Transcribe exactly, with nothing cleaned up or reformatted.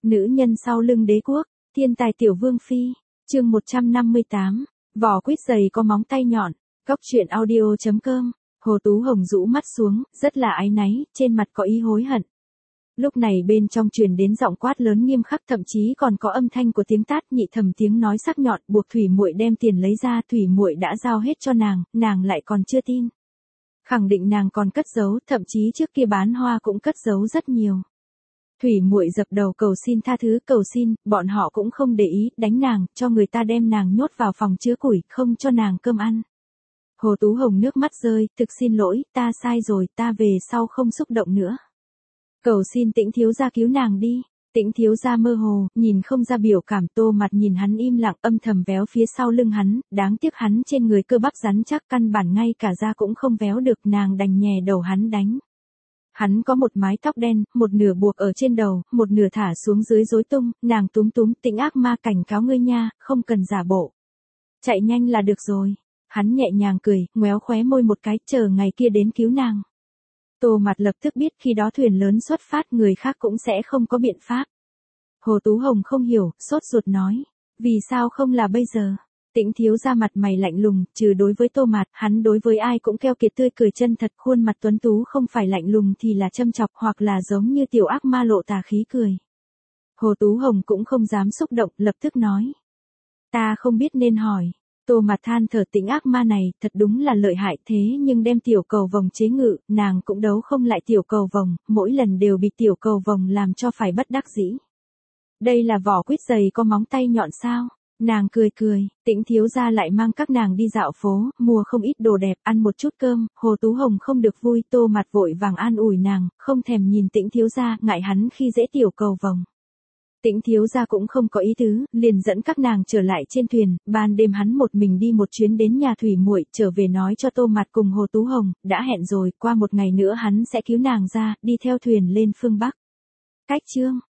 Nữ nhân sau lưng đế quốc, thiên tài tiểu vương phi, chương một trăm năm mươi tám, vỏ quýt dày có móng tay nhọn, góc truyện audio chấm com, Hồ Tú Hồng rũ mắt xuống, rất là áy náy, trên mặt có ý hối hận. Lúc này bên trong truyền đến giọng quát lớn nghiêm khắc, thậm chí còn có âm thanh của tiếng tát nhị thầm, tiếng nói sắc nhọn, buộc Thủy Muội đem tiền lấy ra. Thủy Muội đã giao hết cho nàng, nàng lại còn chưa tin. Khẳng định nàng còn cất giấu, thậm chí trước kia bán hoa cũng cất giấu rất nhiều. Thủy Muội dập đầu cầu xin tha thứ, cầu xin, bọn họ cũng không để ý, đánh nàng, cho người ta đem nàng nhốt vào phòng chứa củi, không cho nàng cơm ăn. Hồ Tú Hồng nước mắt rơi, thực xin lỗi, ta sai rồi, ta về sau không xúc động nữa. Cầu xin Tĩnh thiếu gia cứu nàng đi. Tĩnh thiếu gia mơ hồ, nhìn không ra biểu cảm. Tô Mặt nhìn hắn im lặng, âm thầm véo phía sau lưng hắn, đáng tiếc hắn trên người cơ bắp rắn chắc, căn bản ngay cả da cũng không véo được, nàng đành nhè đầu hắn đánh. Hắn có một mái tóc đen, một nửa buộc ở trên đầu, một nửa thả xuống dưới rối tung, nàng túm túm, Tĩnh ác ma cảnh cáo ngươi nha, không cần giả bộ. Chạy nhanh là được rồi. Hắn nhẹ nhàng cười, ngoéo khóe môi một cái, chờ ngày kia đến cứu nàng. Tô Mặt lập tức biết khi đó thuyền lớn xuất phát, người khác cũng sẽ không có biện pháp. Hồ Tú Hồng không hiểu, sốt ruột nói, vì sao không là bây giờ? Tĩnh thiếu gia mặt mày lạnh lùng, trừ đối với Tô Mặt, hắn đối với ai cũng keo kiệt tươi cười chân thật, khuôn mặt tuấn tú không phải lạnh lùng thì là châm chọc, hoặc là giống như tiểu ác ma lộ tà khí cười. Hồ Tú Hồng cũng không dám xúc động, lập tức nói, ta không biết nên hỏi. Tô Mặt than thở, Tĩnh ác ma này, thật đúng là lợi hại, thế nhưng đem tiểu cầu vồng chế ngự, nàng cũng đấu không lại tiểu cầu vồng, mỗi lần đều bị tiểu cầu vồng làm cho phải bất đắc dĩ. Đây là vỏ quýt dày có móng tay nhọn sao? Nàng cười cười, Tĩnh thiếu gia lại mang các nàng đi dạo phố, mua không ít đồ đẹp, ăn một chút cơm. Hồ Tú Hồng không được vui, Tô Mặt vội vàng an ủi nàng, không thèm nhìn Tĩnh thiếu gia, ngại hắn khi dễ tiểu cầu vồng. Tĩnh thiếu gia cũng không có ý tứ, liền dẫn các nàng trở lại trên thuyền. Ban đêm hắn một mình đi một chuyến đến nhà Thủy Muội, trở về nói cho Tô Mặt cùng Hồ Tú Hồng, đã hẹn rồi, qua một ngày nữa hắn sẽ cứu nàng ra, đi theo thuyền lên phương Bắc. Cách chương